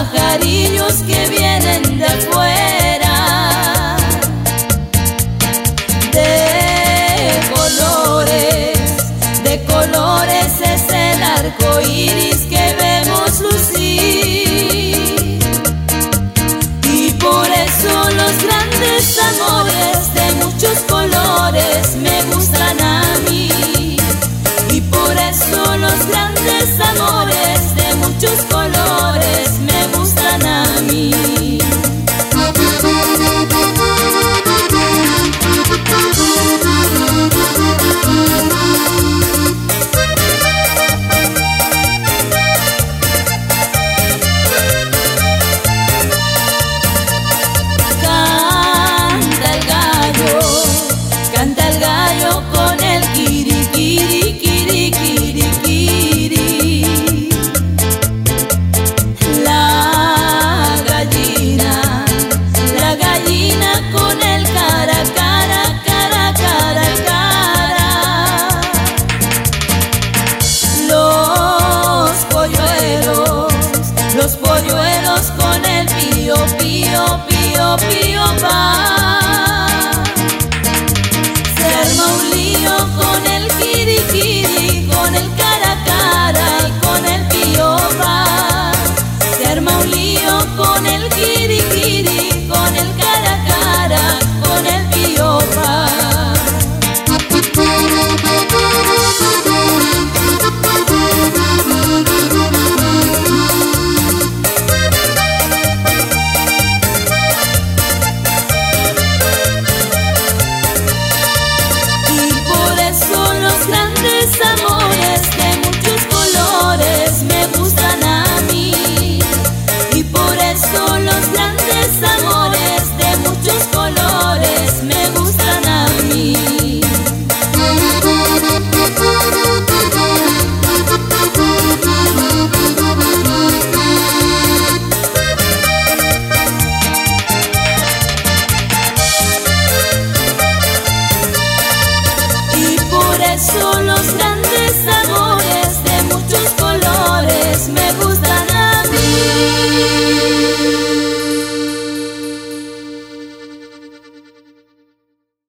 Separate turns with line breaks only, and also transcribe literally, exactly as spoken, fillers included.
pajarillos que vienen de afuera, de colores, de colores es el arco iris que vemos lucir, y por eso los grandes amores de muchos colores me gustan a mí, y por eso los grandes amores de muchos colores me gustan a mí. Canta el gallo, canta el gallo con el kiri, kiri, kiri, kiri, kiri. La gallina, la gallina con el cara, cara, cara, cara, cara. Los polluelos, los polluelos con el pío, pío, pío, pío, pa.